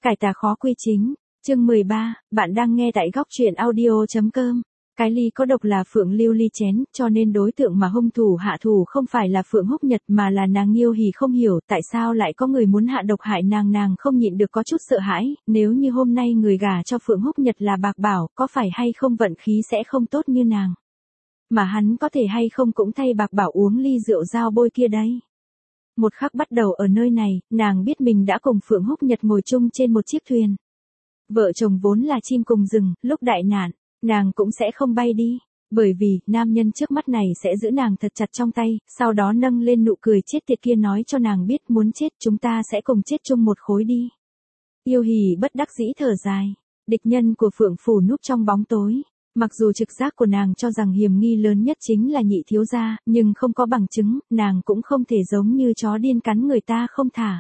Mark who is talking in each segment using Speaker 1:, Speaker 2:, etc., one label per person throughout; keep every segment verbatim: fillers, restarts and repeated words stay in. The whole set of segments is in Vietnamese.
Speaker 1: Cải tà khó quy chính, chương mười ba, bạn đang nghe tại góc truyện audio.com. Cái ly có độc là Phượng Lưu Ly chén, cho nên đối tượng mà hung thủ hạ thủ không phải là Phượng Húc Nhật mà là nàng Nghiêu Hỷ. Không hiểu tại sao lại có người muốn hạ độc hại nàng, nàng không nhịn được có chút sợ hãi, nếu như hôm nay người gả cho Phượng Húc Nhật là Bạc Bảo, có phải hay không vận khí sẽ không tốt như nàng. Mà hắn có thể hay không cũng thay Bạc Bảo uống ly rượu dao bôi kia đấy. Một khắc bắt đầu ở nơi này, nàng biết mình đã cùng Phượng Húc Nhật ngồi chung trên một chiếc thuyền. Vợ chồng vốn là chim cùng rừng, lúc đại nạn, nàng cũng sẽ không bay đi, bởi vì nam nhân trước mắt này sẽ giữ nàng thật chặt trong tay, sau đó nâng lên nụ cười chết tiệt kia nói cho nàng biết muốn chết chúng ta sẽ cùng chết chung một khối đi. Yêu Hỷ bất đắc dĩ thở dài, địch nhân của Phượng phủ núp trong bóng tối. Mặc dù trực giác của nàng cho rằng hiểm nghi lớn nhất chính là Nhị thiếu gia, nhưng không có bằng chứng, nàng cũng không thể giống như chó điên cắn người ta không thả.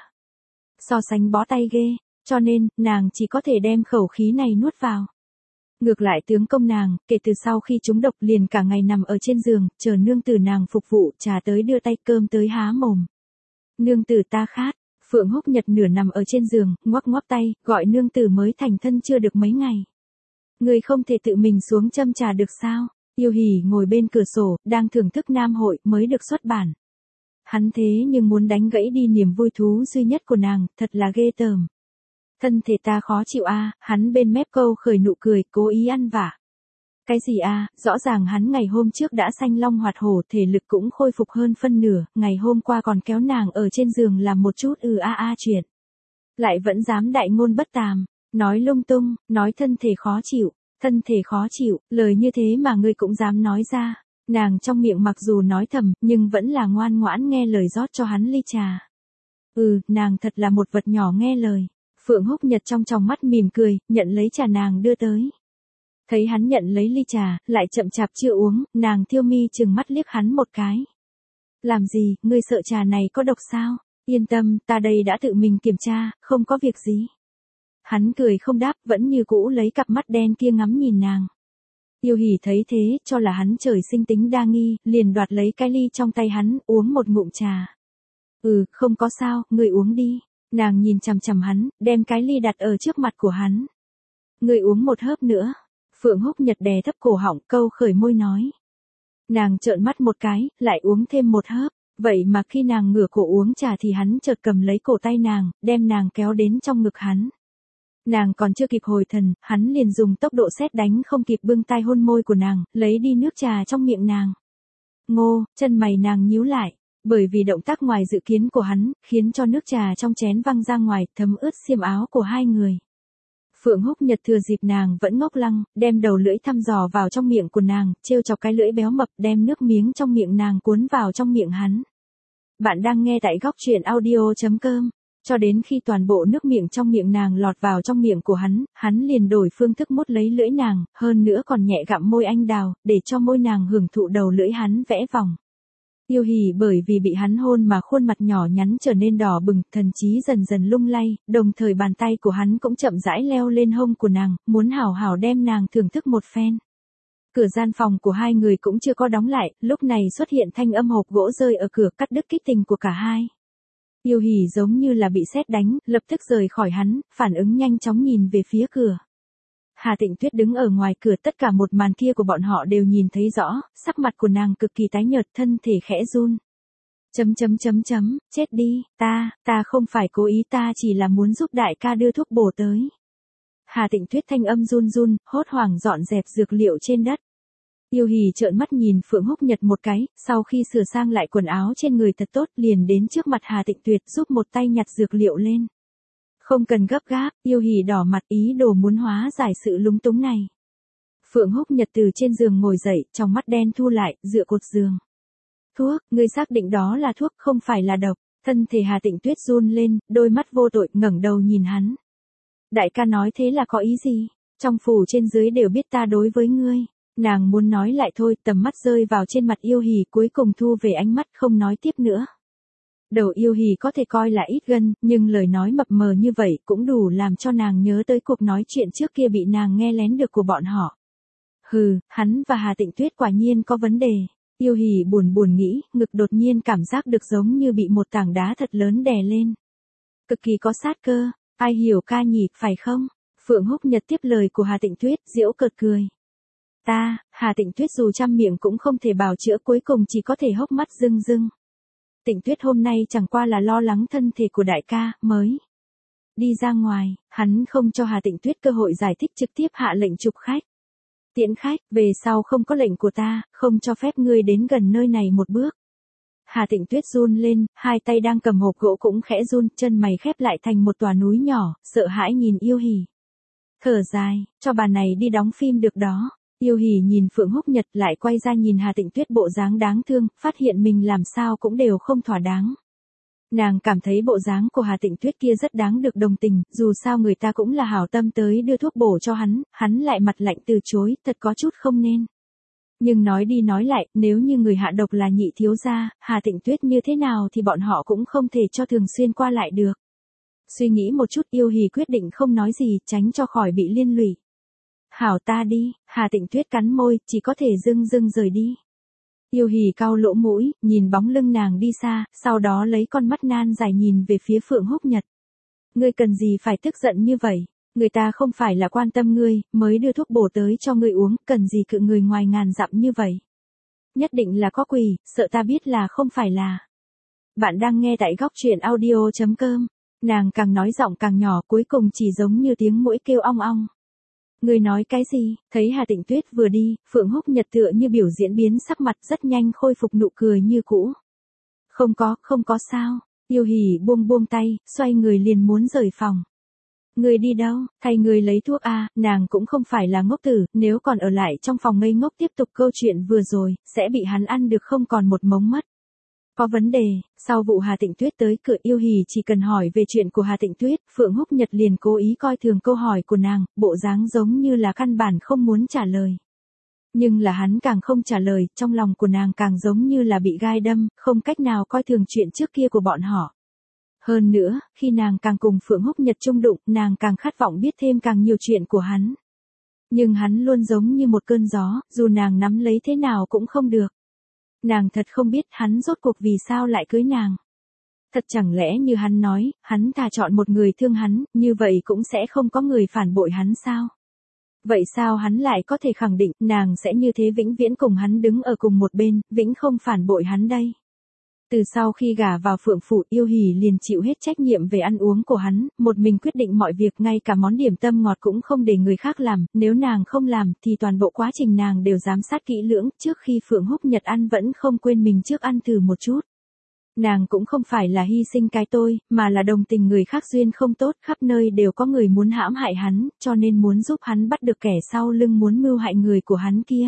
Speaker 1: So sánh bó tay ghê, cho nên, nàng chỉ có thể đem khẩu khí này nuốt vào. Ngược lại tướng công nàng, kể từ sau khi trúng độc liền cả ngày nằm ở trên giường, chờ nương tử nàng phục vụ, trà tới đưa tay, cơm tới há mồm. Nương tử ta khát, Phượng Húc Nhật nửa nằm ở trên giường, ngoắc ngoắc tay, gọi nương tử mới thành thân chưa được mấy ngày. Người không thể tự mình xuống châm trà được sao? Yêu Hỷ ngồi bên cửa sổ, đang thưởng thức Nam Hội mới được xuất bản. Hắn thế nhưng muốn đánh gãy đi niềm vui thú duy nhất của nàng, thật là ghê tởm. Thân thể ta khó chịu a, à, hắn bên mép câu khởi nụ cười, cố ý ăn vả. Cái gì a, à, rõ ràng hắn ngày hôm trước đã sanh long hoạt hổ, thể lực cũng khôi phục hơn phân nửa, ngày hôm qua còn kéo nàng ở trên giường làm một chút ừ a a chuyện. Lại vẫn dám đại ngôn bất tàm. Nói lung tung, nói thân thể khó chịu, thân thể khó chịu, lời như thế mà ngươi cũng dám nói ra. Nàng trong miệng mặc dù nói thầm, nhưng vẫn là ngoan ngoãn nghe lời rót cho hắn ly trà. Ừ, nàng thật là một vật nhỏ nghe lời. Phượng Húc Nhật trong tròng mắt mỉm cười, nhận lấy trà nàng đưa tới. Thấy hắn nhận lấy ly trà, lại chậm chạp chưa uống, nàng thiêu mi chừng mắt liếc hắn một cái. Làm gì, ngươi sợ trà này có độc sao? Yên tâm, ta đây đã tự mình kiểm tra, không có việc gì. Hắn cười không đáp, vẫn như cũ lấy cặp mắt đen kia ngắm nhìn nàng. Yêu Hỷ thấy thế, cho là hắn trời sinh tính đa nghi, liền đoạt lấy cái ly trong tay hắn, uống một ngụm trà. Ừ, không có sao, ngươi uống đi. Nàng nhìn chằm chằm hắn, đem cái ly đặt ở trước mặt của hắn. Ngươi uống một hớp nữa. Phượng Húc Nhật đè thấp cổ họng, câu khởi môi nói. Nàng trợn mắt một cái, lại uống thêm một hớp. Vậy mà khi nàng ngửa cổ uống trà thì hắn chợt cầm lấy cổ tay nàng, đem nàng kéo đến trong ngực hắn. Nàng còn chưa kịp hồi thần, hắn liền dùng tốc độ sét đánh không kịp bưng tay hôn môi của nàng, lấy đi nước trà trong miệng nàng. Ngô, chân mày nàng nhíu lại, bởi vì động tác ngoài dự kiến của hắn, khiến cho nước trà trong chén văng ra ngoài, thấm ướt xiêm áo của hai người. Phượng Húc Nhật thừa dịp nàng vẫn ngốc lăng, đem đầu lưỡi thăm dò vào trong miệng của nàng, trêu chọc cái lưỡi béo mập, đem nước miếng trong miệng nàng cuốn vào trong miệng hắn. Bạn đang nghe tại góc truyện audio.com. Cho đến khi toàn bộ nước miệng trong miệng nàng lọt vào trong miệng của hắn, hắn liền đổi phương thức mút lấy lưỡi nàng, hơn nữa còn nhẹ gặm môi anh đào, để cho môi nàng hưởng thụ đầu lưỡi hắn vẽ vòng. Yêu Hỷ bởi vì bị hắn hôn mà khuôn mặt nhỏ nhắn trở nên đỏ bừng, thần trí dần dần lung lay, đồng thời bàn tay của hắn cũng chậm rãi leo lên hông của nàng, muốn hảo hảo đem nàng thưởng thức một phen. Cửa gian phòng của hai người cũng chưa có đóng lại, lúc này xuất hiện thanh âm hộp gỗ rơi ở cửa, cắt đứt kích tình của cả hai. Yêu Hỷ giống như là bị sét đánh, lập tức rời khỏi hắn, phản ứng nhanh chóng nhìn về phía cửa. Hà Tịnh Tuyết đứng ở ngoài cửa, tất cả một màn kia của bọn họ đều nhìn thấy rõ, sắc mặt của nàng cực kỳ tái nhợt, thân thể khẽ run. Chấm chấm chấm chấm, chết đi, ta, ta không phải cố ý, ta chỉ là muốn giúp đại ca đưa thuốc bổ tới. Hà Tịnh Tuyết thanh âm run run, hốt hoảng dọn dẹp dược liệu trên đất. Yêu Hỷ trợn mắt nhìn Phượng Húc Nhật một cái, sau khi sửa sang lại quần áo trên người thật tốt, liền đến trước mặt Hà Tịnh Tuyết giúp một tay nhặt dược liệu lên. Không cần gấp gáp, Yêu Hỷ đỏ mặt ý đồ muốn hóa giải sự lúng túng này. Phượng Húc Nhật từ trên giường ngồi dậy, trong mắt đen thu lại, dựa cột giường. Thuốc, ngươi xác định đó là thuốc, không phải là độc. Thân thể Hà Tịnh Tuyết run lên, đôi mắt vô tội, ngẩng đầu nhìn hắn. Đại ca nói thế là có ý gì? Trong phủ trên dưới đều biết ta đối với ngươi. Nàng muốn nói lại thôi, tầm mắt rơi vào trên mặt Yêu Hỷ, cuối cùng thu về ánh mắt, không nói tiếp nữa. Đầu Yêu Hỷ có thể coi là ít gân, nhưng lời nói mập mờ như vậy cũng đủ làm cho nàng nhớ tới cuộc nói chuyện trước kia bị nàng nghe lén được của bọn họ. Hừ, hắn và Hà Tịnh Tuyết quả nhiên có vấn đề. Yêu Hỷ buồn buồn nghĩ, ngực đột nhiên cảm giác được giống như bị một tảng đá thật lớn đè lên. Cực kỳ có sát cơ, Ai hiểu ca nhỉ, phải không? Phượng Húc Nhật tiếp lời của Hà Tịnh Tuyết, giễu cợt cười. Ta, Hà Tịnh Tuyết dù trăm miệng cũng không thể bào chữa, cuối cùng chỉ có thể hốc mắt rưng rưng. Tịnh Tuyết hôm nay chẳng qua là lo lắng thân thể của đại ca, mới đi ra ngoài, hắn không cho Hà Tịnh Tuyết cơ hội giải thích, trực tiếp hạ lệnh chụp khách. Tiễn khách, về sau không có lệnh của ta, không cho phép ngươi đến gần nơi này một bước. Hà Tịnh Tuyết run lên, hai tay đang cầm hộp gỗ cũng khẽ run, chân mày khép lại thành một tòa núi nhỏ, sợ hãi nhìn Yêu Hỉ. Thở dài, cho bà này đi đóng phim được đó. Yêu Hỉ nhìn Phượng Húc Nhật lại quay ra nhìn Hà Tịnh Tuyết bộ dáng đáng thương, phát hiện mình làm sao cũng đều không thỏa đáng. Nàng cảm thấy bộ dáng của Hà Tịnh Tuyết kia rất đáng được đồng tình, dù sao người ta cũng là hảo tâm tới đưa thuốc bổ cho hắn, hắn lại mặt lạnh từ chối, thật có chút không nên. Nhưng nói đi nói lại, nếu như người hạ độc là nhị thiếu gia, Hà Tịnh Tuyết như thế nào thì bọn họ cũng không thể cho thường xuyên qua lại được. Suy nghĩ một chút, Yêu Hỉ quyết định không nói gì, tránh cho khỏi bị liên lụy. Hảo ta đi, Hà Tịnh Tuyết cắn môi, chỉ có thể dưng dưng rời đi. Yêu Hỉ cau lỗ mũi, nhìn bóng lưng nàng đi xa, sau đó lấy con mắt nan dài nhìn về phía Phượng Húc Nhật. Ngươi cần gì phải tức giận như vậy? Người ta không phải là quan tâm ngươi, mới đưa thuốc bổ tới cho ngươi uống, cần gì cự người ngoài ngàn dặm như vậy? Nhất định là có quỷ, sợ ta biết là không phải là. Bạn đang nghe tại góc truyện audio chấm com. Nàng càng nói giọng càng nhỏ, cuối cùng chỉ giống như tiếng muỗi kêu ong ong. Ngươi nói cái gì? Thấy Hà Tịnh Tuyết vừa đi, Phượng Húc Nhật tựa như biểu diễn biến sắc mặt, rất nhanh khôi phục nụ cười như cũ. Không có, không có sao. Yêu Hỉ buông buông tay, xoay người liền muốn rời phòng. Người đi đâu? Thay người lấy thuốc a, nàng cũng không phải là ngốc tử, nếu còn ở lại trong phòng ngây ngốc tiếp tục câu chuyện vừa rồi, sẽ bị hắn ăn được không còn một mống mất. Có vấn đề, sau vụ Hà Tịnh Tuyết tới cửa, Yêu Hỉ chỉ cần hỏi về chuyện của Hà Tịnh Tuyết, Phượng Húc Nhật liền cố ý coi thường câu hỏi của nàng, bộ dáng giống như là căn bản không muốn trả lời. Nhưng là hắn càng không trả lời, trong lòng của nàng càng giống như là bị gai đâm, không cách nào coi thường chuyện trước kia của bọn họ. Hơn nữa, khi nàng càng cùng Phượng Húc Nhật chung đụng, nàng càng khát vọng biết thêm càng nhiều chuyện của hắn. Nhưng hắn luôn giống như một cơn gió, dù nàng nắm lấy thế nào cũng không được. Nàng thật không biết hắn rốt cuộc vì sao lại cưới nàng. Thật chẳng lẽ như hắn nói, hắn thà chọn một người thương hắn, như vậy cũng sẽ không có người phản bội hắn sao? Vậy sao hắn lại có thể khẳng định nàng sẽ như thế vĩnh viễn cùng hắn đứng ở cùng một bên, vĩnh không phản bội hắn đây? Từ sau khi gả vào Phượng Phủ, Yêu Hỉ liền chịu hết trách nhiệm về ăn uống của hắn, một mình quyết định mọi việc, ngay cả món điểm tâm ngọt cũng không để người khác làm, nếu nàng không làm thì toàn bộ quá trình nàng đều giám sát kỹ lưỡng, trước khi Phượng Húc Nhật ăn vẫn không quên mình trước ăn thử một chút. Nàng cũng không phải là hy sinh cái tôi, mà là đồng tình người khác duyên không tốt, khắp nơi đều có người muốn hãm hại hắn, cho nên muốn giúp hắn bắt được kẻ sau lưng muốn mưu hại người của hắn kia.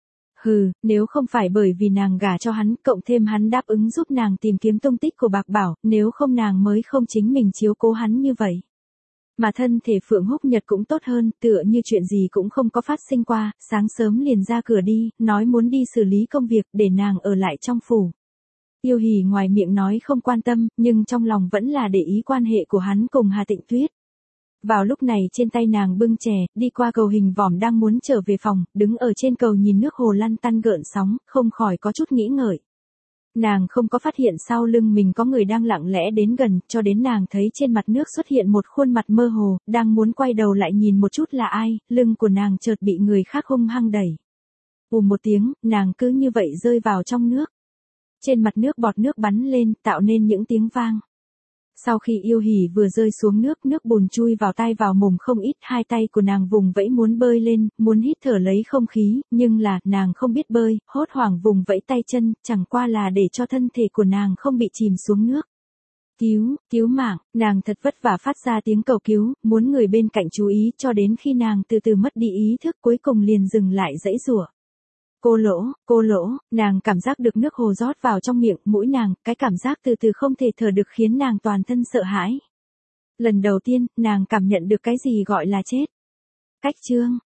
Speaker 1: Hừ, nếu không phải bởi vì nàng gả cho hắn, cộng thêm hắn đáp ứng giúp nàng tìm kiếm tung tích của Bạc Bảo, nếu không nàng mới không chính mình chiếu cố hắn như vậy. Mà thân thể Phượng Húc Nhật cũng tốt hơn, tựa như chuyện gì cũng không có phát sinh qua, sáng sớm liền ra cửa đi, nói muốn đi xử lý công việc, để nàng ở lại trong phủ. Yêu Hỉ ngoài miệng nói không quan tâm, nhưng trong lòng vẫn là để ý quan hệ của hắn cùng Hà Tịnh Tuyết. Vào lúc này trên tay nàng bưng chè, đi qua cầu hình vòm đang muốn trở về phòng, đứng ở trên cầu nhìn nước hồ lăn tăn gợn sóng, không khỏi có chút nghĩ ngợi. Nàng không có phát hiện sau lưng mình có người đang lặng lẽ đến gần, cho đến nàng thấy trên mặt nước xuất hiện một khuôn mặt mơ hồ, đang muốn quay đầu lại nhìn một chút là ai, lưng của nàng chợt bị người khác hung hăng đẩy. Ùm một tiếng, nàng cứ như vậy rơi vào trong nước. Trên mặt nước bọt nước bắn lên, tạo nên những tiếng vang. Sau khi Yêu Hỉ vừa rơi xuống nước, nước bùn chui vào tai vào mồm không ít, hai tay của nàng vùng vẫy muốn bơi lên, muốn hít thở lấy không khí, nhưng là, nàng không biết bơi, hốt hoảng vùng vẫy tay chân, chẳng qua là để cho thân thể của nàng không bị chìm xuống nước. Cứu, cứu mạng, nàng thật vất vả phát ra tiếng cầu cứu, muốn người bên cạnh chú ý, cho đến khi nàng từ từ mất đi ý thức, cuối cùng liền dừng lại giãy giụa. Cô lỗ, cô lỗ, nàng cảm giác được nước hồ rót vào trong miệng, mũi nàng, cái cảm giác từ từ không thể thở được khiến nàng toàn thân sợ hãi. Lần đầu tiên, nàng cảm nhận được cái gì gọi là chết. Cách chương,